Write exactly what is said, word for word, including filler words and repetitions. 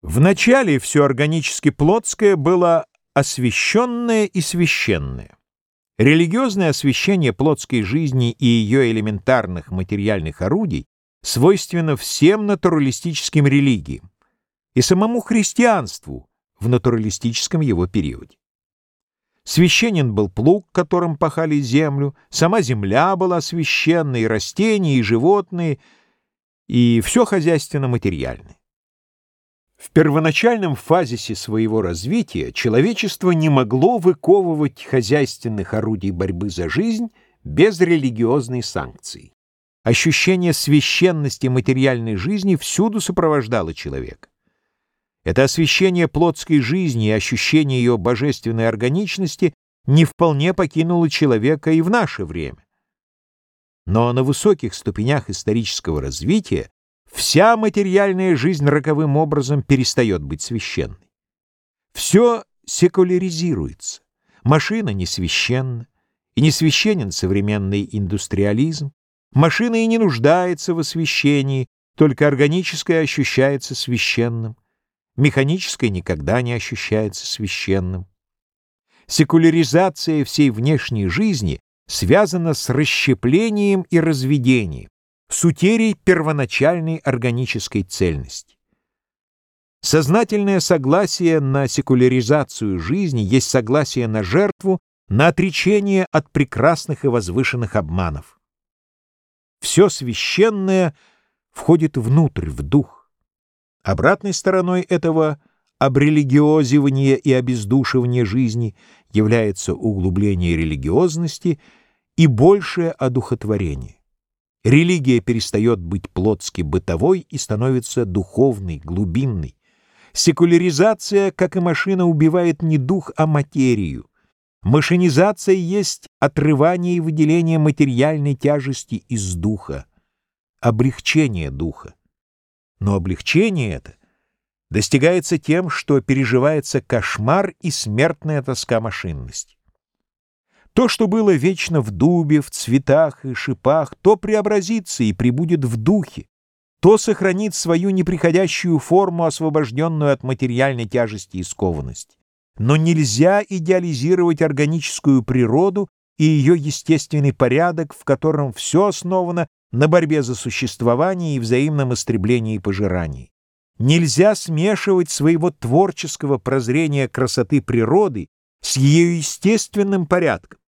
Вначале все органически плотское было освященное и священное. Религиозное освящение плотской жизни и ее элементарных материальных орудий свойственно всем натуралистическим религиям и самому христианству в натуралистическом его периоде. Священен был плуг, которым пахали землю, сама земля была священна, и растения, и животные, и все хозяйственно-материальное. В первоначальном фазисе своего развития человечество не могло выковывать хозяйственных орудий борьбы за жизнь без религиозной санкции. Ощущение священности материальной жизни всюду сопровождало человека. Это освящение плотской жизни и ощущение ее божественной органичности не вполне покинуло человека и в наше время. Но на высоких ступенях исторического развития вся материальная жизнь роковым образом перестает быть священной. Все секуляризируется. Машина не священна, и не священен современный индустриализм. Машина и не нуждается в освящении, только органическое ощущается священным. Механическое никогда не ощущается священным. Секуляризация всей внешней жизни связана с расщеплением и разведением, с утерей первоначальной органической цельности. Сознательное согласие на секуляризацию жизни есть согласие на жертву, на отречение от прекрасных и возвышенных обманов. Все священное входит внутрь, в дух. Обратной стороной этого обрелигиозивания и обездушивания жизни является углубление религиозности и большее одухотворение. Религия перестает быть плотски бытовой и становится духовной, глубинной. Секуляризация, как и машина, убивает не дух, а материю. Машинизация есть отрывание и выделение материальной тяжести из духа, облегчение духа. Но облегчение это достигается тем, что переживается кошмар и смертная тоска машинности. То, что было вечно в дубе, в цветах и шипах, то преобразится и пребудет в духе, то сохранит свою неприходящую форму, освобожденную от материальной тяжести и скованности. Но нельзя идеализировать органическую природу и ее естественный порядок, в котором все основано на борьбе за существование и взаимном истреблении и пожирании. Нельзя смешивать своего творческого прозрения красоты природы с ее естественным порядком.